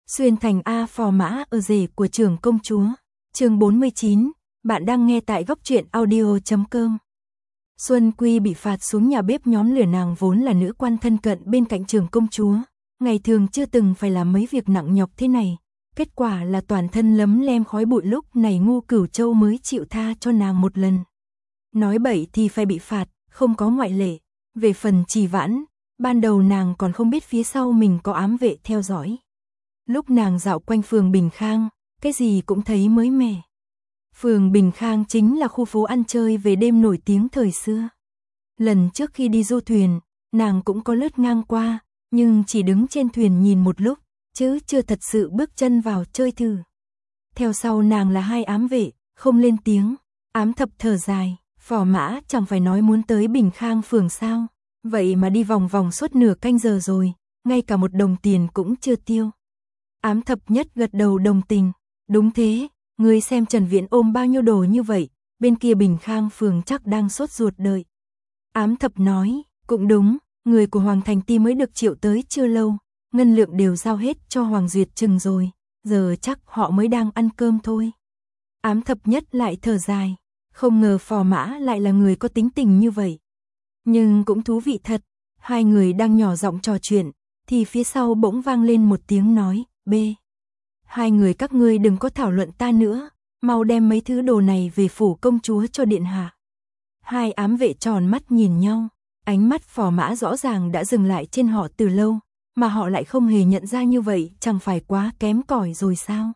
Xuyên thành A phò mã ở rể của trưởng công chúa. Chương 49, bạn đang nghe tại góc truyện audio.com. Xuân Quy bị phạt xuống nhà bếp nhóm lửa, nàng vốn là nữ quan thân cận bên cạnh trưởng công chúa, ngày thường chưa từng phải làm mấy việc nặng nhọc thế này. Kết quả là toàn thân lấm lem khói bụi, lúc này Ngu Cửu Châu mới chịu tha cho nàng một lần. Nói bậy thì phải bị phạt, không có ngoại lệ. Về phần Trì Vãn, ban đầu nàng còn không biết phía sau mình có ám vệ theo dõi. Lúc nàng dạo quanh phường Bình Khang, cái gì cũng thấy mới mẻ. Phường Bình Khang chính là khu phố ăn chơi về đêm nổi tiếng thời xưa. Lần trước khi đi du thuyền, nàng cũng có lướt ngang qua, nhưng chỉ đứng trên thuyền nhìn một lúc, chứ chưa thật sự bước chân vào chơi thử. Theo sau nàng là hai ám vệ, không lên tiếng. Ám Thập thở dài, phò mã chẳng phải nói muốn tới Bình Khang phường sao, vậy mà đi vòng vòng suốt nửa canh giờ rồi, ngay cả một đồng tiền cũng chưa tiêu. Ám Thập Nhất gật đầu đồng tình, đúng thế, ngươi xem Trần Viễn ôm bao nhiêu đồ như vậy, bên kia Bình Khang phường chắc đang sốt ruột đợi. Ám Thập nói, cũng đúng, người của Hoàng Thành Ti mới được triệu tới chưa lâu, ngân lượng đều giao hết cho Hoàng Duyệt Trừng rồi, giờ chắc họ mới đang ăn cơm thôi. Ám Thập Nhất lại thở dài, không ngờ phò mã lại là người có tính tình như vậy. Nhưng cũng thú vị thật, hai người đang nhỏ giọng trò chuyện, thì phía sau bỗng vang lên một tiếng nói, B. Hai người các ngươi đừng có thảo luận ta nữa, mau đem mấy thứ đồ này về phủ công chúa cho điện hạ. Hai ám vệ tròn mắt nhìn nhau, ánh mắt phò mã rõ ràng đã dừng lại trên họ từ lâu, mà họ lại không hề nhận ra như vậy, chẳng phải quá kém cỏi rồi sao?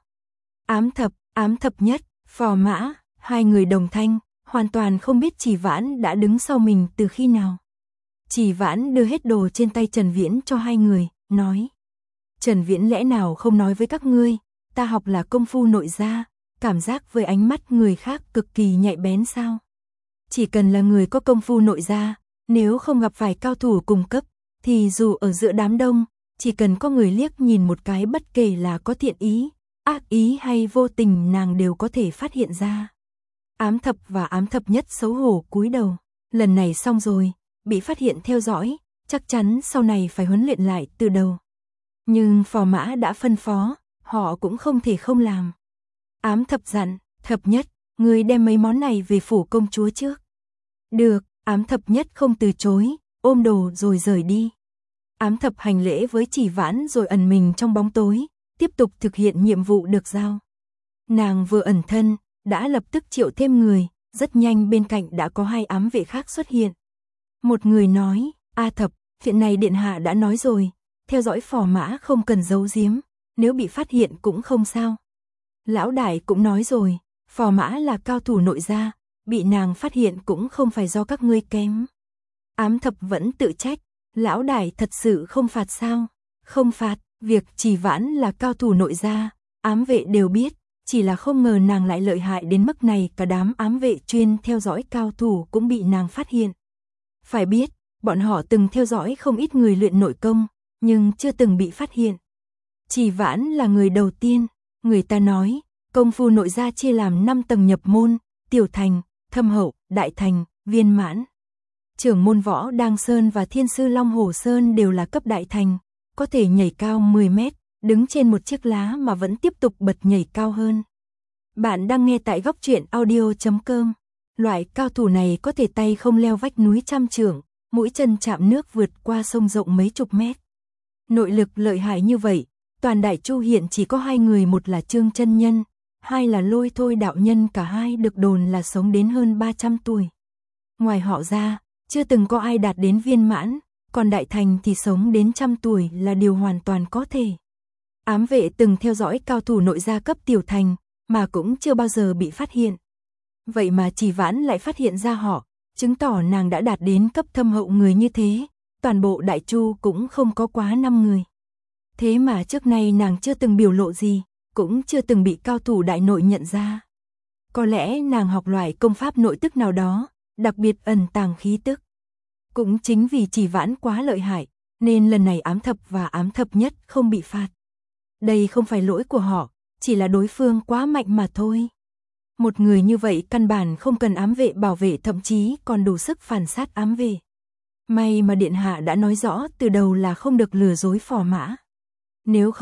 Ám Thập Nhất, phò mã, hai người đồng thanh, hoàn toàn không biết Trì Vãn đã đứng sau mình từ khi nào. Trì Vãn đưa hết đồ trên tay Trần Viễn cho hai người, nói. Trần Viễn lẽ nào không nói với các ngươi, ta học là công phu nội gia, cảm giác với ánh mắt người khác cực kỳ nhạy bén sao? Chỉ cần là người có công phu nội gia, nếu không gặp phải cao thủ cùng cấp, thì dù ở giữa đám đông, chỉ cần có người liếc nhìn một cái, bất kể là có thiện ý, ác ý hay vô tình, nàng đều có thể phát hiện ra. Ám Thập và Ám Thập Nhất xấu hổ cúi đầu, lần này xong rồi, bị phát hiện theo dõi, chắc chắn sau này phải huấn luyện lại từ đầu. Nhưng phò mã đã phân phó, họ cũng không thể không làm. Ám Thập dặn, Thập Nhất, ngươi đem mấy món này về phủ công chúa trước. Được, Ám Thập Nhất không từ chối, ôm đồ rồi rời đi. Ám Thập hành lễ với Trì Vãn rồi ẩn mình trong bóng tối, tiếp tục thực hiện nhiệm vụ được giao. Nàng vừa ẩn thân, đã lập tức triệu thêm người, rất nhanh bên cạnh đã có hai ám vệ khác xuất hiện. Một người nói, A Thập, chuyện này điện hạ đã nói rồi, theo dõi phò mã không cần giấu giếm, nếu bị phát hiện cũng không sao. Lão đại cũng nói rồi, phò mã là cao thủ nội gia, bị nàng phát hiện cũng không phải do các ngươi kém. Ám Thập vẫn tự trách, lão đại thật sự không phạt sao? Không phạt, việc Trì Vãn là cao thủ nội gia, ám vệ đều biết, chỉ là không ngờ nàng lại lợi hại đến mức này, cả đám ám vệ chuyên theo dõi cao thủ cũng bị nàng phát hiện. Phải biết, bọn họ từng theo dõi không ít người luyện nội công, nhưng chưa từng bị phát hiện. Trì Vãn là người đầu tiên, người ta nói, công phu nội gia chia làm 5 tầng nhập môn, tiểu thành, thâm hậu, đại thành, viên mãn. Trưởng môn Võ Đăng Sơn và Thiên sư Long Hồ Sơn đều là cấp đại thành, có thể nhảy cao 10 mét, đứng trên một chiếc lá mà vẫn tiếp tục bật nhảy cao hơn. Bạn đang nghe tại góc truyện audio.com. Loại cao thủ này có thể tay không leo vách núi trăm trượng, mũi chân chạm nước vượt qua sông rộng mấy chục mét. Nội lực lợi hại như vậy, toàn Đại Chu hiện chỉ có hai người, một là Trương Chân Nhân, hai là Lôi Thôi đạo nhân, cả hai được đồn là sống đến hơn 300 tuổi. Ngoài họ ra, chưa từng có ai đạt đến viên mãn, còn đại thành thì sống đến 100 tuổi là điều hoàn toàn có thể. Ám vệ từng theo dõi cao thủ nội gia cấp tiểu thành, mà cũng chưa bao giờ bị phát hiện. Vậy mà Trì Vãn lại phát hiện ra họ, chứng tỏ nàng đã đạt đến cấp thâm hậu. Người như thế, toàn bộ Đại Chu cũng không có quá 5 người. Thế mà trước nay nàng chưa từng biểu lộ gì, cũng chưa từng bị cao thủ đại nội nhận ra. Có lẽ nàng học loại công pháp nội tức nào đó, đặc biệt ẩn tàng khí tức. Cũng chính vì Trì Vãn quá lợi hại, nên lần này Ám Thập và Ám Thập Nhất không bị phạt. Đây không phải lỗi của họ, chỉ là đối phương quá mạnh mà thôi. Một người như vậy căn bản không cần ám vệ bảo vệ, thậm chí còn đủ sức phản sát ám vệ. May mà điện hạ đã nói rõ từ đầu là không được lừa dối phò mã. Nếu không,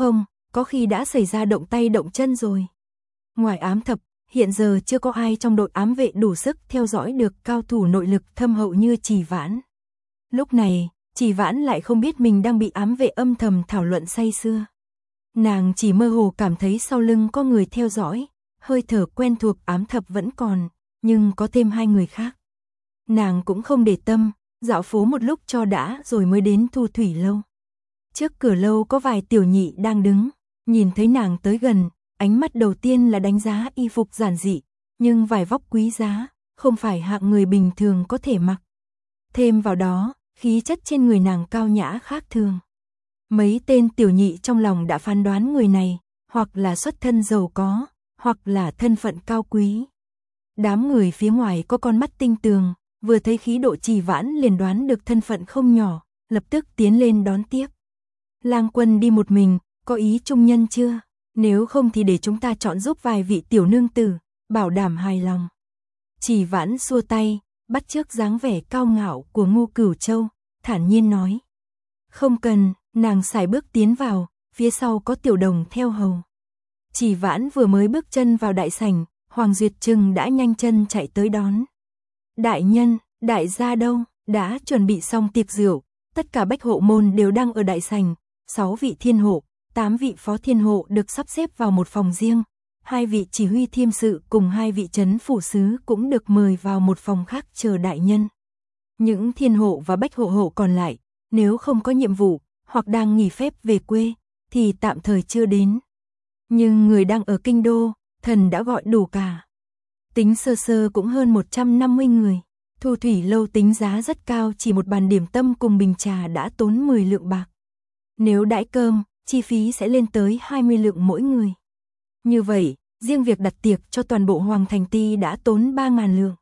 có khi đã xảy ra động tay động chân rồi. Ngoài ám thập, hiện giờ chưa có ai trong đội ám vệ đủ sức theo dõi được cao thủ nội lực thâm hậu như Trì Vãn. Lúc này, Trì Vãn lại không biết mình đang bị ám vệ âm thầm thảo luận say sưa. Nàng chỉ mơ hồ cảm thấy sau lưng có người theo dõi, hơi thở quen thuộc ám thập vẫn còn, nhưng có thêm 2 người khác. Nàng cũng không để tâm, dạo phố một lúc cho đã rồi mới đến Thu Thủy Lâu. Trước cửa lâu có vài tiểu nhị đang đứng, nhìn thấy nàng tới gần, ánh mắt đầu tiên là đánh giá y phục giản dị, nhưng vải vóc quý giá, không phải hạng người bình thường có thể mặc. Thêm vào đó, khí chất trên người nàng cao nhã khác thường. Mấy tên tiểu nhị trong lòng đã phán đoán người này, hoặc là xuất thân giàu có, hoặc là thân phận cao quý. Đám người phía ngoài có con mắt tinh tường, vừa thấy khí độ Trì Vãn liền đoán được thân phận không nhỏ, lập tức tiến lên đón tiếp. Lang quân đi một mình, có ý trung nhân chưa? Nếu không thì để chúng ta chọn giúp vài vị tiểu nương tử, bảo đảm hài lòng. Trì Vãn xua tay, bắt chước dáng vẻ cao ngạo của Ngô Cửu Châu, thản nhiên nói. Không cần, nàng sải bước tiến vào, phía sau có tiểu đồng theo hầu. Trì Vãn vừa mới bước chân vào đại sảnh, Hoàng Duyệt Trừng đã nhanh chân chạy tới đón. Đại nhân, đại gia đâu? Đã chuẩn bị xong tiệc rượu, tất cả bách hộ môn đều đang ở đại sảnh, 6 vị thiên hộ, 8 vị phó thiên hộ được sắp xếp vào một phòng riêng, 2 vị chỉ huy thiêm sự cùng 2 vị trấn phủ sứ cũng được mời vào một phòng khác chờ đại nhân. Những thiên hộ và bách hộ hộ còn lại, nếu không có nhiệm vụ, hoặc đang nghỉ phép về quê, thì tạm thời chưa đến. Nhưng người đang ở kinh đô, thần đã gọi đủ cả. Tính sơ sơ cũng hơn 150 người. Thu Thủy Lâu tính giá rất cao, chỉ một bàn điểm tâm cùng bình trà đã tốn 10 lượng bạc. Nếu đãi cơm, chi phí sẽ lên tới 20 lượng mỗi người. Như vậy, riêng việc đặt tiệc cho toàn bộ Hoàng Thành Ti đã tốn 3.000 lượng.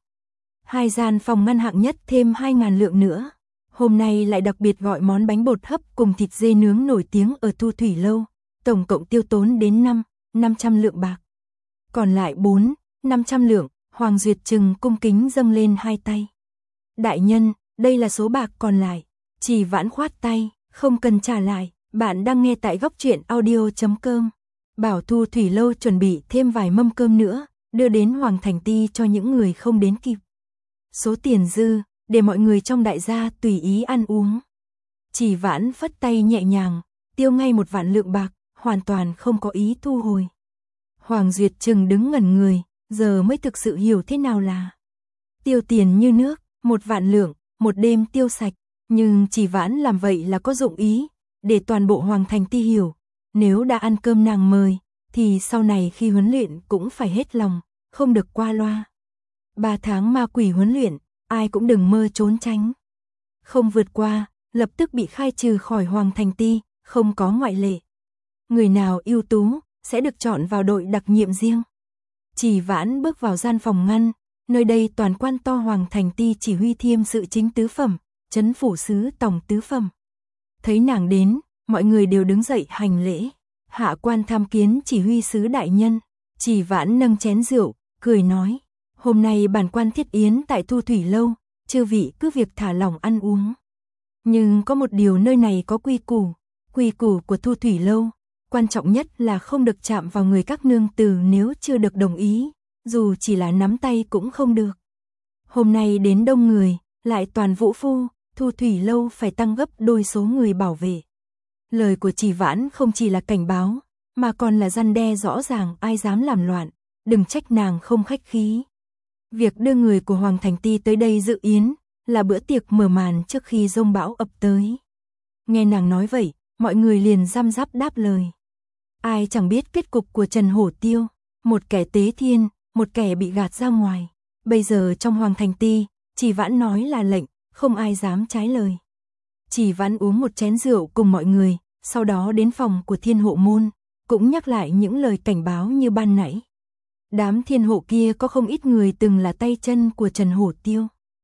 2 gian phòng ngăn hạng nhất thêm 2.000 lượng nữa. Hôm nay lại đặc biệt gọi món bánh bột hấp cùng thịt dê nướng nổi tiếng ở Thu Thủy Lâu, tổng cộng tiêu tốn đến 500 lượng bạc. Còn lại 500 lượng, Hoàng Duyệt Trừng cung kính dâng lên 2 tay. Đại nhân, đây là số bạc còn lại. Trì Vãn khoát tay, không cần trả lại, bạn đang nghe tại góc truyện audio.com. Bảo Thu Thủy Lâu chuẩn bị thêm vài mâm cơm nữa, đưa đến Hoàng Thành Ti cho những người không đến kịp. Số tiền dư, để mọi người trong đại gia tùy ý ăn uống. Trì Vãn phất tay nhẹ nhàng, tiêu ngay 1 vạn lượng bạc, hoàn toàn không có ý thu hồi. Hoàng Duyệt Trừng đứng ngẩn người, giờ mới thực sự hiểu thế nào là tiêu tiền như nước, 1 vạn lượng, một đêm tiêu sạch. Nhưng Trì Vãn làm vậy là có dụng ý, để toàn bộ Hoàng Thành Ti hiểu, nếu đã ăn cơm nàng mời, thì sau này khi huấn luyện cũng phải hết lòng, không được qua loa. 3 tháng ma quỷ huấn luyện, ai cũng đừng mơ trốn tránh. Không vượt qua, lập tức bị khai trừ khỏi Hoàng Thành Ti, không có ngoại lệ. Người nào ưu tú, sẽ được chọn vào đội đặc nhiệm riêng. Trì Vãn bước vào gian phòng ngăn, nơi đây toàn quan to Hoàng Thành Ti chỉ huy thiêm sự chính tứ phẩm, trấn phủ sứ tổng tứ phẩm. Thấy nàng đến, mọi người đều đứng dậy hành lễ. Hạ quan tham kiến chỉ huy sứ đại nhân. Trì Vãn nâng chén rượu, cười nói, hôm nay bản quan thiết yến tại Thu Thủy Lâu, chư vị cứ việc thả lỏng ăn uống. Nhưng có một điều nơi này có quy củ của Thu Thủy Lâu, quan trọng nhất là không được chạm vào người các nương tử nếu chưa được đồng ý, dù chỉ là nắm tay cũng không được. Hôm nay đến đông người, lại toàn vũ phu, Thu Thủy Lâu phải tăng gấp đôi số người bảo vệ. Lời của Trì Vãn không chỉ là cảnh báo, mà còn là răn đe rõ ràng ai dám làm loạn, đừng trách nàng không khách khí. Việc đưa người của Hoàng Thành Ti tới đây dự yến, là bữa tiệc mở màn trước khi giông bão ập tới. Nghe nàng nói vậy, mọi người liền răm rắp đáp lời. Ai chẳng biết kết cục của Trần Hổ Tiêu, một kẻ tế thiên, một kẻ bị gạt ra ngoài. Bây giờ trong Hoàng Thành Ti, Trì Vãn nói là lệnh, không ai dám trái lời. Trì Vãn uống một chén rượu cùng mọi người, sau đó đến phòng của thiên hộ môn, cũng nhắc lại những lời cảnh báo như ban nãy. Đám thiên hộ kia có không ít người từng là tay chân của Trần Hổ Tiêu.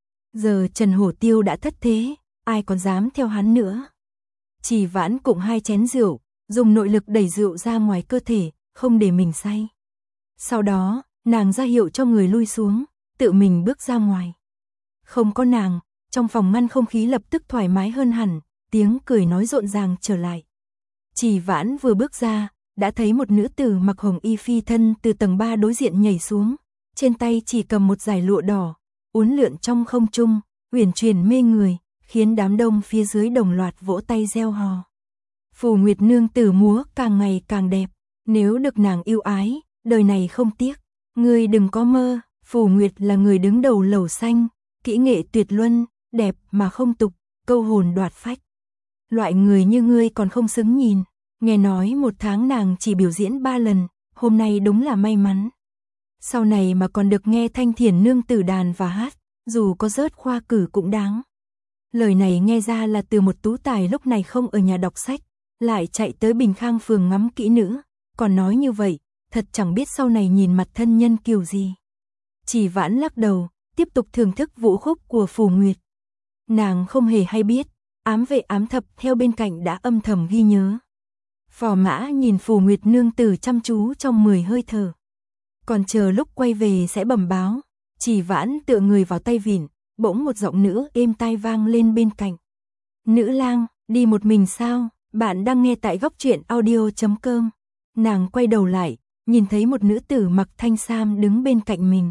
Giờ Trần Hổ Tiêu đã thất thế, ai còn dám theo hắn nữa. Trì Vãn cùng 2 chén rượu, dùng nội lực đẩy rượu ra ngoài cơ thể, không để mình say. Sau đó, nàng ra hiệu cho người lui xuống, tự mình bước ra ngoài. Không có nàng, trong phòng ngăn không khí lập tức thoải mái hơn hẳn, tiếng cười nói rộn ràng trở lại. Trì Vãn vừa bước ra, đã thấy một nữ tử mặc hồng y phi thân từ tầng 3 đối diện nhảy xuống, trên tay chỉ cầm một dải lụa đỏ, uốn lượn trong không trung, uyển chuyển mê người, khiến đám đông phía dưới đồng loạt vỗ tay reo hò. Phù Nguyệt nương tử múa càng ngày càng đẹp, nếu được nàng yêu ái, đời này không tiếc. Ngươi đừng có mơ, Phù Nguyệt là người đứng đầu lầu xanh, kỹ nghệ tuyệt luân, đẹp mà không tục, câu hồn đoạt phách. Loại người như ngươi còn không xứng nhìn, nghe nói một tháng nàng chỉ biểu diễn 3 lần, hôm nay đúng là may mắn. Sau này mà còn được nghe Thanh Thiền nương tử đàn và hát, dù có rớt khoa cử cũng đáng. Lời này nghe ra là từ một tú tài lúc này không ở nhà đọc sách, lại chạy tới Bình Khang phường ngắm kỹ nữ, còn nói như vậy, thật chẳng biết sau này nhìn mặt thân nhân kiểu gì. Chỉ Vãn lắc đầu, tiếp tục thưởng thức vũ khúc của Phù Nguyệt. Nàng không hề hay biết, ám vệ ám thập theo bên cạnh đã âm thầm ghi nhớ. Phò Mã nhìn Phù Nguyệt nương tử chăm chú trong 10 hơi thở. Còn chờ lúc quay về sẽ bẩm báo. Chỉ Vãn tựa người vào tay vịn, bỗng một giọng nữ êm tai vang lên bên cạnh. Nữ lang, đi một mình sao? Bạn đang nghe tại góc truyện audio.com. Nàng quay đầu lại, nhìn thấy một nữ tử mặc thanh sam đứng bên cạnh mình.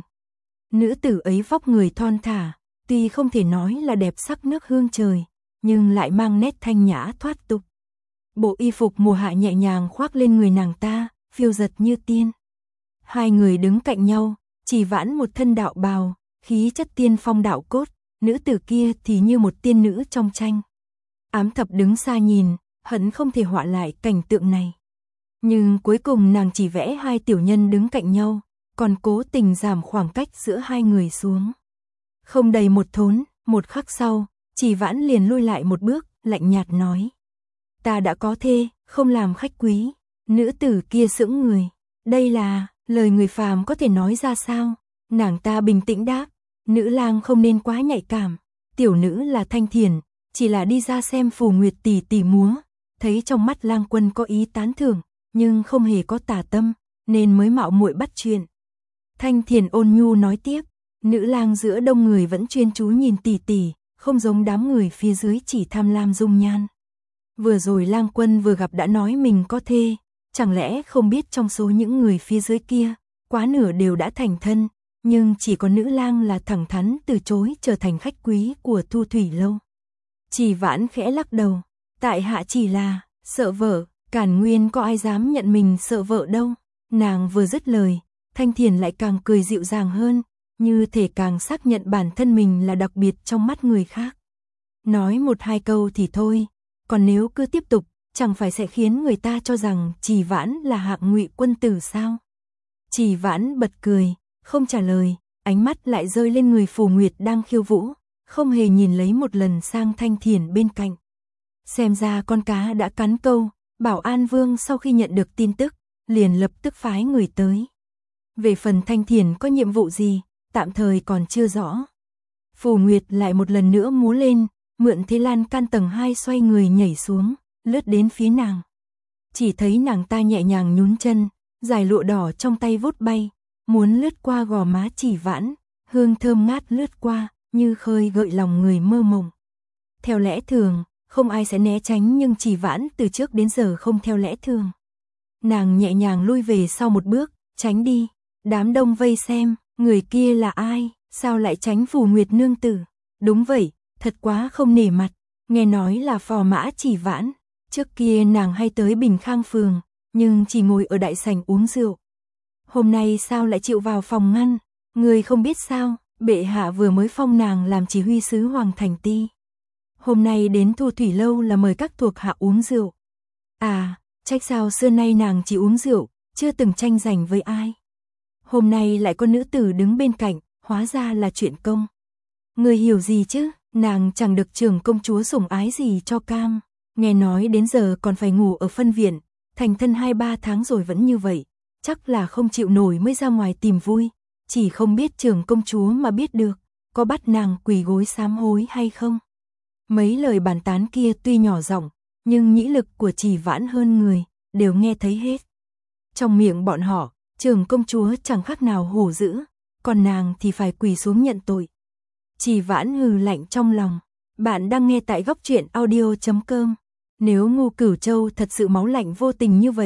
Nữ tử ấy vóc người thon thả, tuy không thể nói là đẹp sắc nước hương trời, nhưng lại mang nét thanh nhã thoát tục. Bộ y phục mùa hạ nhẹ nhàng khoác lên người nàng ta, phiêu dật như tiên. Hai người đứng cạnh nhau, Chỉ Vãn một thân đạo bào, khí chất tiên phong đạo cốt, nữ tử kia thì như một tiên nữ trong tranh. Ám thập đứng xa nhìn, hận không thể họa lại cảnh tượng này. Nhưng cuối cùng nàng chỉ vẽ hai tiểu nhân đứng cạnh nhau, còn cố tình giảm khoảng cách giữa hai người xuống. Không đầy một thốn, một khắc sau, Chỉ Vãn liền lui lại một bước, lạnh nhạt nói. Ta đã có thê, không làm khách quý. Nữ tử kia sững người. Đây là, lời người phàm có thể nói ra sao? Nàng ta bình tĩnh đáp. Nữ lang không nên quá nhạy cảm. Tiểu nữ là Thanh Thiền, chỉ là đi ra xem Phù Nguyệt tỷ tỷ múa. Thấy trong mắt lang quân có ý tán thưởng, nhưng không hề có tà tâm, nên mới mạo muội bắt chuyện. Thanh Thiền ôn nhu nói tiếp. Nữ lang giữa đông người vẫn chuyên chú nhìn tỷ tỷ, không giống đám người phía dưới chỉ tham lam dung nhan. Vừa rồi lang quân vừa gặp đã nói mình có thê, chẳng lẽ không biết trong số những người phía dưới kia, quá nửa đều đã thành thân, nhưng chỉ có nữ lang là thẳng thắn từ chối trở thành khách quý của Thu Thủy Lâu. Chỉ Vãn khẽ lắc đầu, tại hạ chỉ là, sợ vợ, Càn Nguyên có ai dám nhận mình sợ vợ đâu. Nàng vừa dứt lời, Thanh Thiền lại càng cười dịu dàng hơn, như thể càng xác nhận bản thân mình là đặc biệt trong mắt người khác. Nói một hai câu thì thôi, còn nếu cứ tiếp tục, chẳng phải sẽ khiến người ta cho rằng Chỉ Vãn là hạng ngụy quân tử sao? Chỉ Vãn bật cười, không trả lời, ánh mắt lại rơi lên người Phù Nguyệt đang khiêu vũ, không hề nhìn lấy một lần sang Thanh Thiền bên cạnh. Xem ra con cá đã cắn câu, Bảo An Vương sau khi nhận được tin tức, liền lập tức phái người tới. Về phần Thanh Thiền có nhiệm vụ gì, tạm thời còn chưa rõ. Phù Nguyệt lại một lần nữa múa lên, mượn thế lan can tầng 2 xoay người nhảy xuống, lướt đến phía nàng. Chỉ thấy nàng ta nhẹ nhàng nhún chân, dải lụa đỏ trong tay vút bay, muốn lướt qua gò má Chỉ Vãn, hương thơm ngát lướt qua, như khơi gợi lòng người mơ mộng. Theo lẽ thường, không ai sẽ né tránh, nhưng Chỉ Vãn từ trước đến giờ không theo lẽ thường. Nàng nhẹ nhàng lui về sau một bước, tránh đi. Đám đông vây xem, người kia là ai, sao lại tránh Phù Nguyệt nương tử? Đúng vậy, thật quá không nể mặt. Nghe nói là Phò Mã Chỉ Vãn, trước kia nàng hay tới Bình Khang phường, nhưng chỉ ngồi ở đại sảnh uống rượu. Hôm nay sao lại chịu vào phòng ngăn? Người không biết sao, bệ hạ vừa mới phong nàng làm chỉ huy sứ Hoàng Thành Ti. Hôm nay đến Thu Thủy Lâu là mời các thuộc hạ uống rượu. À, trách sao xưa nay nàng chỉ uống rượu, chưa từng tranh giành với ai. Hôm nay lại có nữ tử đứng bên cạnh, hóa ra là chuyện công. Người hiểu gì chứ, nàng chẳng được trưởng công chúa sủng ái gì cho cam. Nghe nói đến giờ còn phải ngủ ở phân viện, thành thân 2-3 tháng rồi vẫn như vậy. Chắc là không chịu nổi mới ra ngoài tìm vui. Chỉ không biết trưởng công chúa mà biết được, có bắt nàng quỳ gối sám hối hay không. Mấy lời bàn tán kia tuy nhỏ giọng, nhưng nhĩ lực của Chỉ Vãn hơn người, đều nghe thấy hết. Trong miệng bọn họ, trưởng công chúa chẳng khác nào hổ dữ, còn nàng thì phải quỳ xuống nhận tội. Chỉ Vãn hừ lạnh trong lòng. Bạn đang nghe tại góc truyện audio.com. Nếu Ngô Cửu Châu thật sự máu lạnh vô tình như vậy,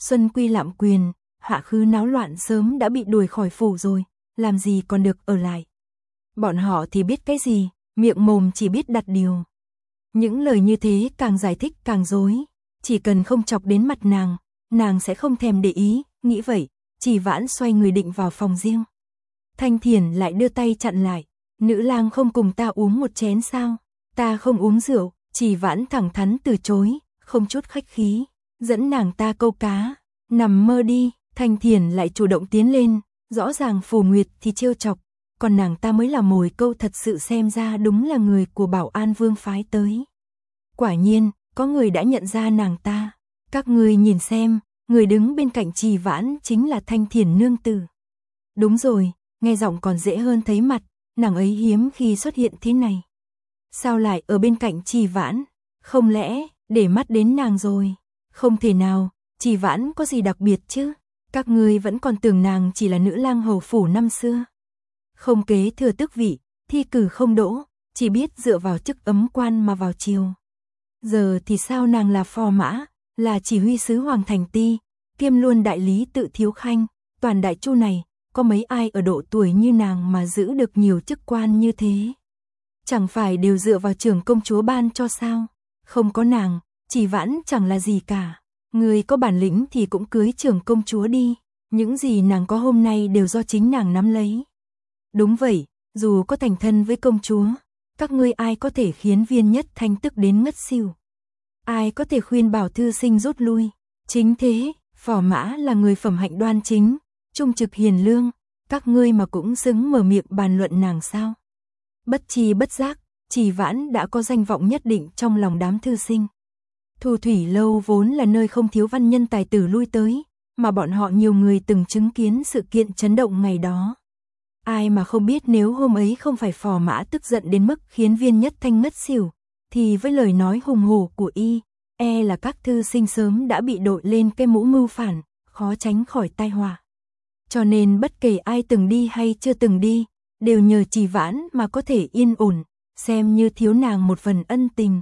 Xuân Quy lạm quyền, hạ khứ náo loạn sớm đã bị đuổi khỏi phủ rồi, làm gì còn được ở lại. Bọn họ thì biết cái gì, miệng mồm chỉ biết đặt điều. Những lời như thế càng giải thích càng rối, chỉ cần không chọc đến mặt nàng sẽ không thèm để ý, nghĩ vậy, Chỉ Vãn xoay người định vào phòng riêng. Thanh Thiền lại đưa tay chặn lại, nữ lang không cùng ta uống một chén sao? Ta không uống rượu. Chỉ Vãn thẳng thắn từ chối, không chút khách khí, dẫn nàng ta câu cá, nằm mơ đi. Thanh Thiền lại chủ động tiến lên, rõ ràng Phù Nguyệt thì trêu chọc, còn nàng ta mới là mồi câu thật sự, xem ra đúng là người của Bảo An Vương phái tới. Quả nhiên, có người đã nhận ra nàng ta, các ngươi nhìn xem, người đứng bên cạnh Chỉ Vãn chính là Thanh Thiền nương tử. Đúng rồi, nghe giọng còn dễ hơn thấy mặt, nàng ấy hiếm khi xuất hiện thế này. Sao lại ở bên cạnh Chỉ Vãn? Không lẽ để mắt đến nàng rồi? Không thể nào, Chỉ Vãn có gì đặc biệt chứ? Các ngươi vẫn còn tưởng nàng chỉ là nữ lang hầu phủ năm xưa. Không kế thừa tước vị, thi cử không đỗ, chỉ biết dựa vào chức ấm quan mà vào triều. Giờ thì sao nàng là phò mã, là chỉ huy sứ Hoàng Thành Ti, kiêm luôn đại lý Tự Thiếu Khanh, toàn Đại Chu này, có mấy ai ở độ tuổi như nàng mà giữ được nhiều chức quan như thế? Chẳng phải đều dựa vào trưởng công chúa ban cho sao? Không có nàng, Chỉ Vãn chẳng là gì cả. Người có bản lĩnh thì cũng cưới trưởng công chúa đi, những gì nàng có hôm nay đều do chính nàng nắm lấy. Đúng vậy, dù có thành thân với công chúa, các ngươi ai có thể khiến Viên Nhất Thanh tức đến ngất xỉu? Ai có thể khuyên Bảo thư sinh rút lui? Chính thế, phò mã là người phẩm hạnh đoan chính, trung trực hiền lương, các ngươi mà cũng xứng mở miệng bàn luận nàng sao? Bất tri bất giác, Chỉ Vãn đã có danh vọng nhất định trong lòng đám thư sinh. Thu Thủy Lâu vốn là nơi không thiếu văn nhân tài tử lui tới, mà bọn họ nhiều người từng chứng kiến sự kiện chấn động ngày đó. Ai mà không biết nếu hôm ấy không phải phò mã tức giận đến mức khiến Viên Nhất Thanh ngất xỉu, thì với lời nói hùng hổ của y, là các thư sinh sớm đã bị đội lên cái mũ mưu phản, khó tránh khỏi tai họa. Cho nên bất kể ai từng đi hay chưa từng đi, đều nhờ Chỉ Vãn mà có thể yên ổn, xem như thiếu nàng một phần ân tình.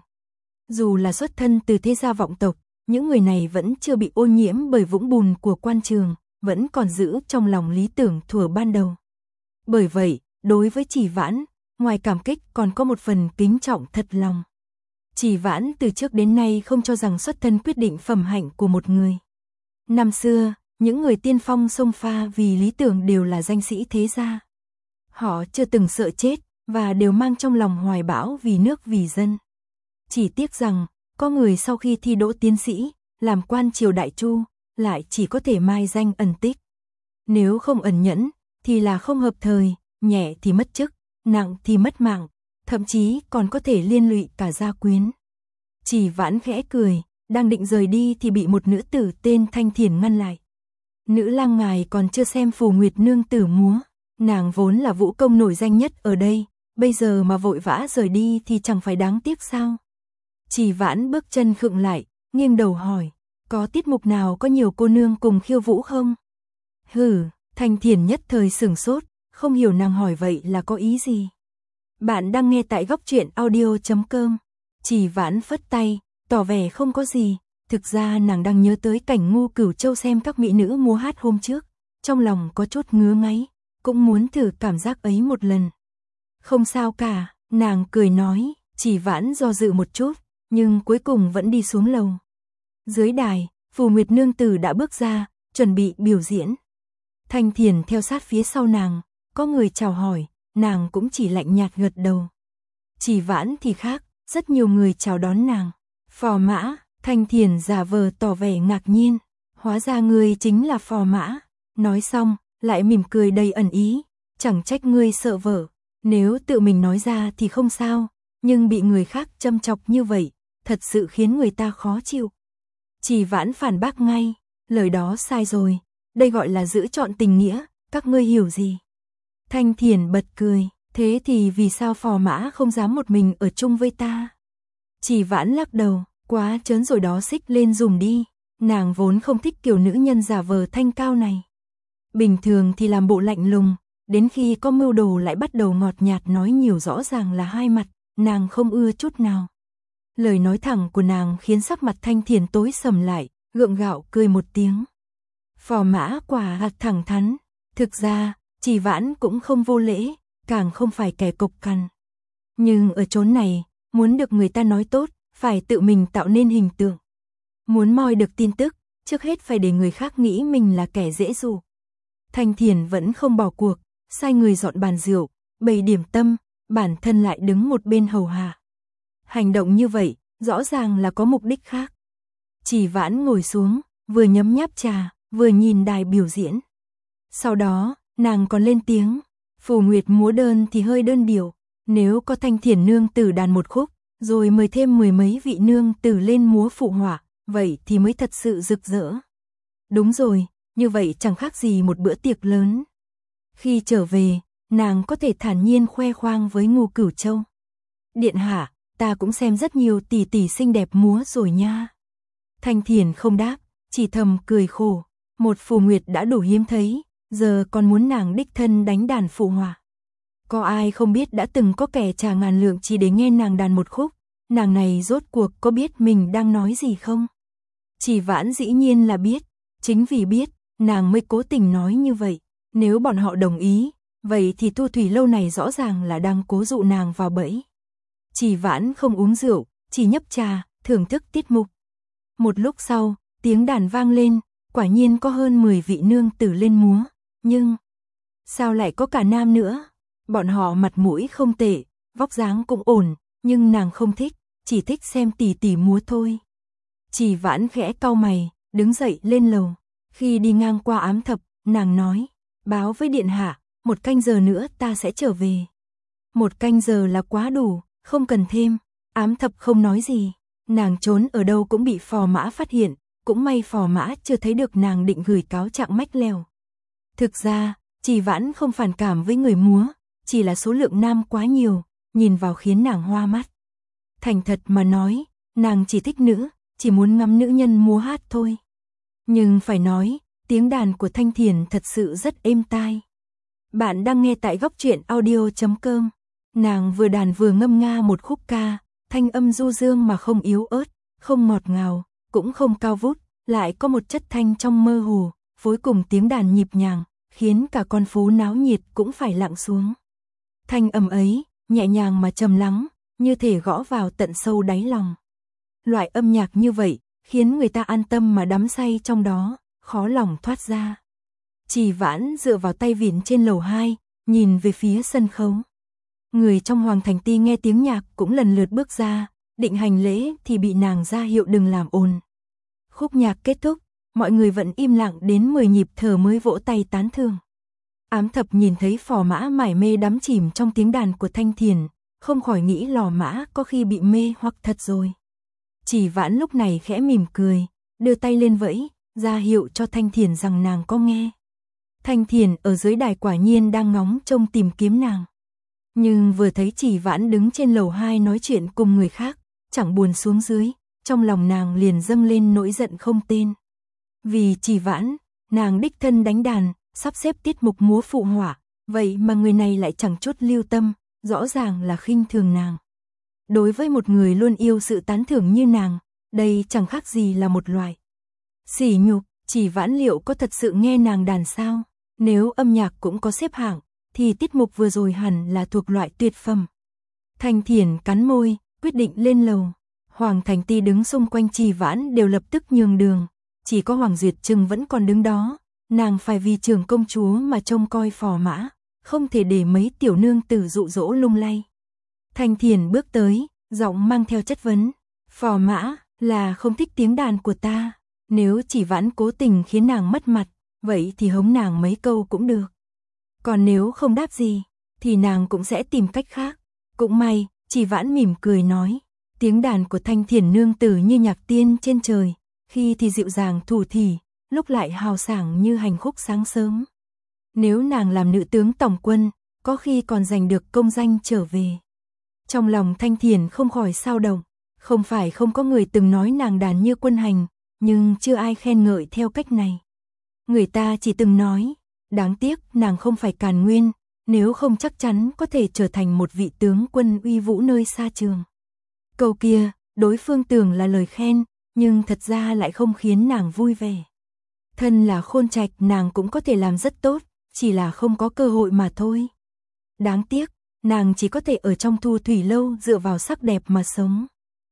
Dù là xuất thân từ thế gia vọng tộc, những người này vẫn chưa bị ô nhiễm bởi vũng bùn của quan trường, vẫn còn giữ trong lòng lý tưởng thuở ban đầu. Bởi vậy, đối với Chỉ Vãn, ngoài cảm kích còn có một phần kính trọng thật lòng. Chỉ Vãn từ trước đến nay không cho rằng xuất thân quyết định phẩm hạnh của một người. Năm xưa, những người tiên phong xông pha vì lý tưởng đều là danh sĩ thế gia. Họ chưa từng sợ chết, và đều mang trong lòng hoài bão vì nước vì dân. Chỉ tiếc rằng, có người sau khi thi đỗ tiến sĩ, làm quan triều Đại Chu, lại chỉ có thể mai danh ẩn tích. Nếu không ẩn nhẫn, thì là không hợp thời, nhẹ thì mất chức, nặng thì mất mạng, thậm chí còn có thể liên lụy cả gia quyến. Chỉ Vãn khẽ cười, đang định rời đi thì bị một nữ tử tên Thanh Thiền ngăn lại. Nữ lang ngài còn chưa xem Phù Nguyệt nương tử múa, nàng vốn là vũ công nổi danh nhất ở đây, bây giờ mà vội vã rời đi thì chẳng phải đáng tiếc sao? Chỉ Vãn bước chân khựng lại, nghiêng đầu hỏi, có tiết mục nào có nhiều cô nương cùng khiêu vũ không? Hừ, Thanh Thiền nhất thời sửng sốt, không hiểu nàng hỏi vậy là có ý gì. Bạn đang nghe tại Góc Truyện Audio.com. Chỉ Vãn phất tay, tỏ vẻ không có gì, thực ra nàng đang nhớ tới cảnh Ngu Cửu Châu xem các mỹ nữ múa hát hôm trước, trong lòng có chút ngứa ngáy, cũng muốn thử cảm giác ấy một lần. Không sao cả, nàng cười nói. Chỉ Vãn do dự một chút, nhưng cuối cùng vẫn đi xuống lầu. Dưới đài, Phù Nguyệt nương tử đã bước ra, chuẩn bị biểu diễn. Thanh Thiền theo sát phía sau nàng, có người chào hỏi, nàng cũng chỉ lạnh nhạt gật đầu. Chỉ Vãn thì khác, rất nhiều người chào đón nàng. Phò mã, Thanh Thiền giả vờ tỏ vẻ ngạc nhiên, hóa ra ngươi chính là phò mã. Nói xong, lại mỉm cười đầy ẩn ý, chẳng trách ngươi sợ vợ, nếu tự mình nói ra thì không sao, nhưng bị người khác châm chọc như vậy, thật sự khiến người ta khó chịu. Chỉ Vãn phản bác ngay, lời đó sai rồi, đây gọi là giữ trọn tình nghĩa, các ngươi hiểu gì? Thanh Thiền bật cười, thế thì vì sao phò mã không dám một mình ở chung với ta? Chỉ Vãn lắc đầu, quá trớn rồi đó, xích lên dùm đi, nàng vốn không thích kiểu nữ nhân giả vờ thanh cao này. Bình thường thì làm bộ lạnh lùng, đến khi có mưu đồ lại bắt đầu ngọt nhạt nói nhiều, rõ ràng là hai mặt, nàng không ưa chút nào. Lời nói thẳng của nàng khiến sắc mặt Thanh Thiền tối sầm lại, gượng gạo cười một tiếng. Phò Mã quả thẳng thắn, thực ra, Chỉ Vãn cũng không vô lễ, càng không phải kẻ cộc cằn. Nhưng ở chốn này, muốn được người ta nói tốt, phải tự mình tạo nên hình tượng. Muốn moi được tin tức, trước hết phải để người khác nghĩ mình là kẻ dễ dụ. Thanh Thiền vẫn không bỏ cuộc, sai người dọn bàn rượu, bày điểm tâm, bản thân lại đứng một bên hầu hạ. Hành động như vậy, rõ ràng là có mục đích khác. Chỉ Vãn ngồi xuống, vừa nhấm nháp trà, vừa nhìn đài biểu diễn. Sau đó, nàng còn lên tiếng, Phù Nguyệt múa đơn thì hơi đơn điệu, nếu có Thanh Thiền nương tử đàn một khúc, rồi mời thêm 10 mấy vị nương tử lên múa phụ họa, vậy thì mới thật sự rực rỡ. Đúng rồi, như vậy chẳng khác gì một bữa tiệc lớn. Khi trở về, nàng có thể thản nhiên khoe khoang với Ngô Cửu Châu. Điện hạ, ta cũng xem rất nhiều tỷ tỷ xinh đẹp múa rồi nha. Thanh Thiền không đáp, chỉ thầm cười khổ, một Phù Nguyệt đã đủ hiếm thấy, giờ còn muốn nàng đích thân đánh đàn phụ họa. Có ai không biết đã từng có kẻ trả ngàn lượng chỉ để nghe nàng đàn một khúc, nàng này rốt cuộc có biết mình đang nói gì không? Chỉ Vãn dĩ nhiên là biết, chính vì biết, nàng mới cố tình nói như vậy. Nếu bọn họ đồng ý, vậy thì Thu Thủy lâu này rõ ràng là đang cố dụ nàng vào bẫy. Chỉ Vãn không uống rượu, chỉ nhấp trà, thưởng thức tiết mục. Một lúc sau, tiếng đàn vang lên, quả nhiên có hơn 10 vị nương tử lên múa, nhưng sao lại có cả nam nữa? Bọn họ mặt mũi không tệ, vóc dáng cũng ổn, nhưng nàng không thích, chỉ thích xem tỷ tỷ múa thôi. Chỉ Vãn khẽ cau mày, đứng dậy lên lầu. Khi đi ngang qua Ám Thập, nàng nói, báo với điện hạ, 1 canh giờ nữa ta sẽ trở về. 1 canh giờ là quá đủ, không cần thêm. Ám Thập không nói gì, nàng trốn ở đâu cũng bị Phò Mã phát hiện, cũng may Phò Mã chưa thấy được nàng định gửi cáo trạng mách lèo. Thực ra, Chỉ Vãn không phản cảm với người múa, chỉ là số lượng nam quá nhiều, nhìn vào khiến nàng hoa mắt. Thành thật mà nói, nàng chỉ thích nữ, chỉ muốn ngắm nữ nhân múa hát thôi. Nhưng phải nói, tiếng đàn của Thanh Thiền thật sự rất êm tai. Bạn đang nghe tại góc truyện audio.com. Nàng vừa đàn vừa ngâm nga một khúc ca, thanh âm du dương mà không yếu ớt, không ngọt ngào, cũng không cao vút, lại có một chất thanh trong mơ hồ, phối cùng tiếng đàn nhịp nhàng, khiến cả con phố náo nhiệt cũng phải lặng xuống. Thanh âm ấy, nhẹ nhàng mà trầm lắng, như thể gõ vào tận sâu đáy lòng. Loại âm nhạc như vậy, khiến người ta an tâm mà đắm say trong đó, khó lòng thoát ra. Chỉ Vãn dựa vào tay vịn trên lầu 2, nhìn về phía sân khấu. Người trong Hoàng Thành Ti nghe tiếng nhạc cũng lần lượt bước ra, định hành lễ thì bị nàng ra hiệu đừng làm ồn. Khúc nhạc kết thúc, mọi người vẫn im lặng đến 10 nhịp thở mới vỗ tay tán thưởng. Ám Thập nhìn thấy Phò Mã mải mê đắm chìm trong tiếng đàn của Thanh Thiền, không khỏi nghĩ Lò Mã có khi bị mê hoặc thật rồi. Chỉ Vãn lúc này khẽ mỉm cười, đưa tay lên vẫy, ra hiệu cho Thanh Thiền rằng nàng có nghe. Thanh Thiền ở dưới đài quả nhiên đang ngóng trông tìm kiếm nàng. Nhưng vừa thấy Chỉ Vãn đứng trên lầu 2 nói chuyện cùng người khác, chẳng buồn xuống dưới, trong lòng nàng liền dâng lên nỗi giận không tên. Vì Chỉ Vãn, nàng đích thân đánh đàn, sắp xếp tiết mục múa phụ họa, vậy mà người này lại chẳng chút lưu tâm, rõ ràng là khinh thường nàng. Đối với một người luôn yêu sự tán thưởng như nàng, đây chẳng khác gì là một loại sỉ nhục. Chỉ Vãn liệu có thật sự nghe nàng đàn sao? Nếu âm nhạc cũng có xếp hạng, thì tiết mục vừa rồi hẳn là thuộc loại tuyệt phẩm. Thanh Thiền cắn môi, quyết định lên lầu. Hoàng Thành Ti đứng xung quanh Chỉ Vãn đều lập tức nhường đường, chỉ có Hoàng Duyệt Trừng vẫn còn đứng đó. Nàng phải vì trưởng công chúa mà trông coi Phò Mã, không thể để mấy tiểu nương tử dụ dỗ lung lay. Thanh Thiền bước tới, giọng mang theo chất vấn. Phò Mã là không thích tiếng đàn của ta. Nếu Chỉ Vãn cố tình khiến nàng mất mặt, vậy thì hống nàng mấy câu cũng được. Còn nếu không đáp gì, thì nàng cũng sẽ tìm cách khác. Cũng may, Chỉ Vãn mỉm cười nói. Tiếng đàn của Thanh Thiền nương tử như nhạc tiên trên trời, khi thì dịu dàng thủ thỉ, lúc lại hào sảng như hành khúc sáng sớm. Nếu nàng làm nữ tướng tổng quân, có khi còn giành được công danh trở về. Trong lòng Thanh Thiền không khỏi xao động, không phải không có người từng nói nàng đàn như quân hành, nhưng chưa ai khen ngợi theo cách này. Người ta chỉ từng nói, đáng tiếc nàng không phải Càn Nguyên, nếu không chắc chắn có thể trở thành một vị tướng quân uy vũ nơi xa trường. Câu kia, đối phương tưởng là lời khen, nhưng thật ra lại không khiến nàng vui vẻ. Thân là Khôn Trạch nàng cũng có thể làm rất tốt, chỉ là không có cơ hội mà thôi. Đáng tiếc, nàng chỉ có thể ở trong Thu Thủy Lâu dựa vào sắc đẹp mà sống.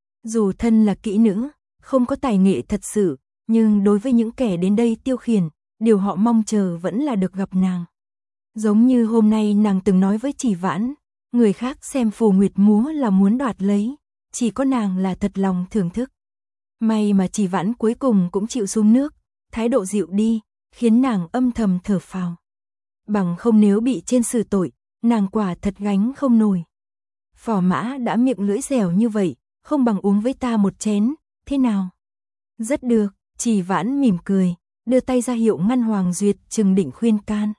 Dù thân là kỹ nữ, không có tài nghệ thật sự, nhưng đối với những kẻ đến đây tiêu khiển, điều họ mong chờ vẫn là được gặp nàng. Giống như hôm nay nàng từng nói với Chỉ Vãn, người khác xem Phù Nguyệt múa là muốn đoạt lấy, chỉ có nàng là thật lòng thưởng thức. May mà Chỉ Vãn cuối cùng cũng chịu xuống nước, thái độ dịu đi, khiến nàng âm thầm thở phào. Bằng không nếu bị trên xử tội, nàng quả thật gánh không nổi. Phò Mã đã miệng lưỡi dẻo như vậy, không bằng uống với ta một chén, thế nào? Rất được, Chỉ Vãn mỉm cười, đưa tay ra hiệu ngăn Hoàng Duyệt chừng định khuyên can.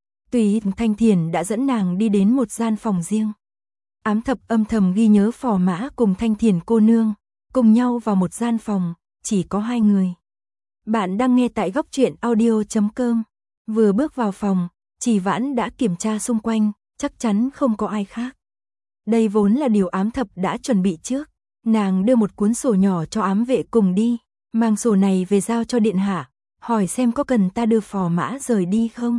Tùy Thanh Thiền đã dẫn nàng đi đến một gian phòng riêng. Ám Thập âm thầm ghi nhớ Phò Mã cùng Thanh Thiền cô nương, cùng nhau vào một gian phòng, chỉ có hai người. Bạn đang nghe tại góc truyện audio.com. Vừa bước vào phòng, Chỉ Vãn đã kiểm tra xung quanh, chắc chắn không có ai khác. Đây vốn là điều Ám Thập đã chuẩn bị trước. Nàng đưa một cuốn sổ nhỏ cho ám vệ cùng đi, mang sổ này về giao cho điện hạ, hỏi xem có cần ta đưa Phò Mã rời đi không.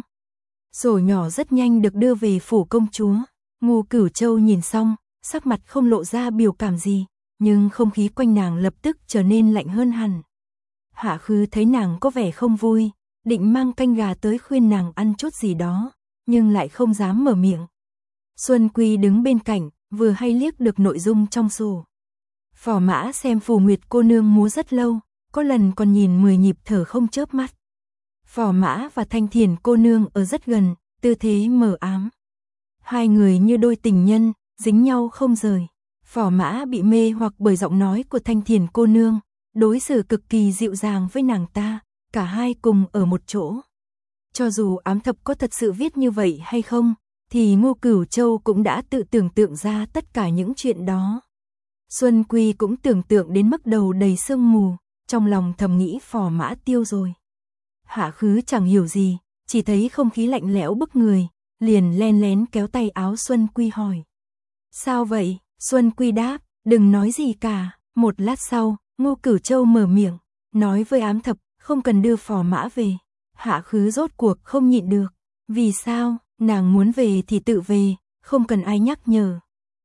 Sổ nhỏ rất nhanh được đưa về phủ công chúa. Ngô Cửu Châu nhìn xong, sắc mặt không lộ ra biểu cảm gì, nhưng không khí quanh nàng lập tức trở nên lạnh hơn hẳn. Hạ Khứ thấy nàng có vẻ không vui, định mang canh gà tới khuyên nàng ăn chút gì đó, nhưng lại không dám mở miệng. Xuân Quy đứng bên cạnh, vừa hay liếc được nội dung trong sổ. Phò Mã xem Phù Nguyệt cô nương múa rất lâu, có lần còn nhìn 10 nhịp thở không chớp mắt. Phò Mã và Thanh Thiền cô nương ở rất gần, tư thế mờ ám. Hai người như đôi tình nhân, dính nhau không rời. Phò Mã bị mê hoặc bởi giọng nói của Thanh Thiền cô nương, đối xử cực kỳ dịu dàng với nàng ta, cả hai cùng ở một chỗ. Cho dù Ám Thập có thật sự viết như vậy hay không, thì Ngô Cửu Châu cũng đã tự tưởng tượng ra tất cả những chuyện đó. Xuân Quy cũng tưởng tượng đến mức đầu đầy sương mù, trong lòng thầm nghĩ Phò Mã tiêu rồi. Hạ Khứ chẳng hiểu gì, chỉ thấy không khí lạnh lẽo bức người, liền len lén kéo tay áo Xuân Quy hỏi. Sao vậy? Xuân Quy đáp, đừng nói gì cả. Một lát sau, Ngô Cửu Châu mở miệng, nói với Ám Thập, không cần đưa Phò Mã về. Hạ Khứ rốt cuộc không nhịn được. Vì sao? Nàng muốn về thì tự về, không cần ai nhắc nhở.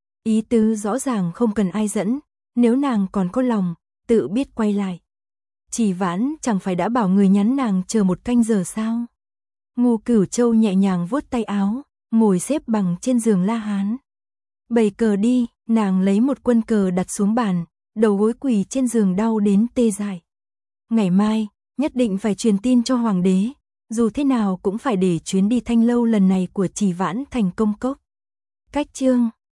Ý tứ rõ ràng không cần ai dẫn, nếu nàng còn có lòng, tự biết quay lại. Chỉ Vãn chẳng phải đã bảo người nhắn nàng chờ một canh giờ sao? Ngô Cửu Châu nhẹ nhàng vuốt tay áo, ngồi xếp bằng trên giường La Hán. Bày cờ đi, nàng lấy một quân cờ đặt xuống bàn, đầu gối quỳ trên giường đau đến tê dại. Ngày mai, nhất định phải truyền tin cho hoàng đế, dù thế nào cũng phải để chuyến đi Thanh Lâu lần này của Chỉ Vãn thành công cốc. Cách chương